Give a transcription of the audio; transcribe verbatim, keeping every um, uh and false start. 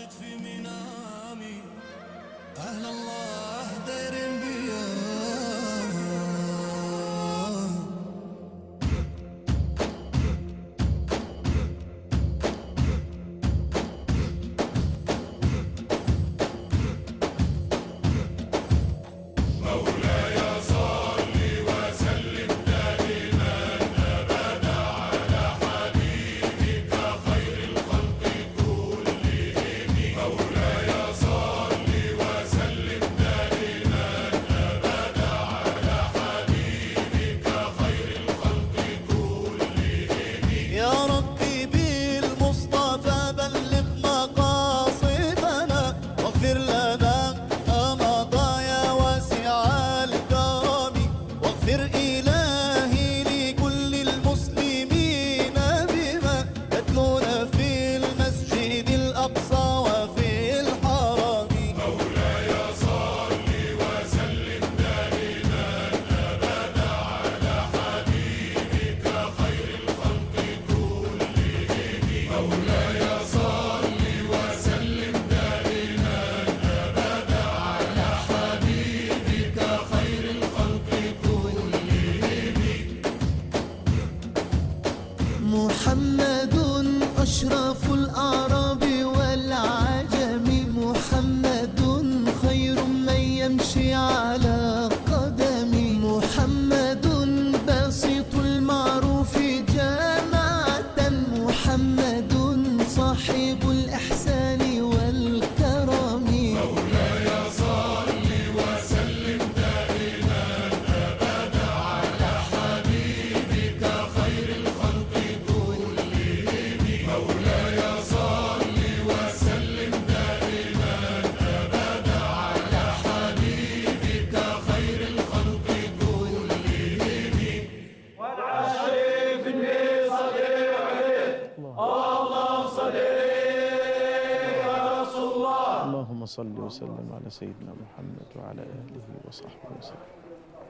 راقد في منامي أهل الله دايرين بيا. يا ربي بالمصطفى بلغ مقاصدنا واغفر لنا ما مضى يا واسع الكرم، واغفر إلهي لكل المسلمين بما يتلون في المسجد الأقصى وفي الحرم. مولاي صل وسلم دائما أبدا على حبيبك خير الخلق كلهم. مولاي صل وسلم دائما أبدا على حبيبك خير الخلق كلهم. محمد أشرف الأعراب والعجم، محمد خير من يمشي على قدم، محمد باسط المعروف جماعة، محمد صاحب الإحسان والكرم. مولاي صل وسلم دائما أبدا على حبيبك خير الخلق كلهم. مولاي صل وسلم دائما أبدا على حبيبك خير الخلق كلهم. والعاشق في النبي صلي عليه اللهم صل يا رسول الله. اللهم صل وسلم على سيدنا محمد وعلى آله وصحبه وسلم.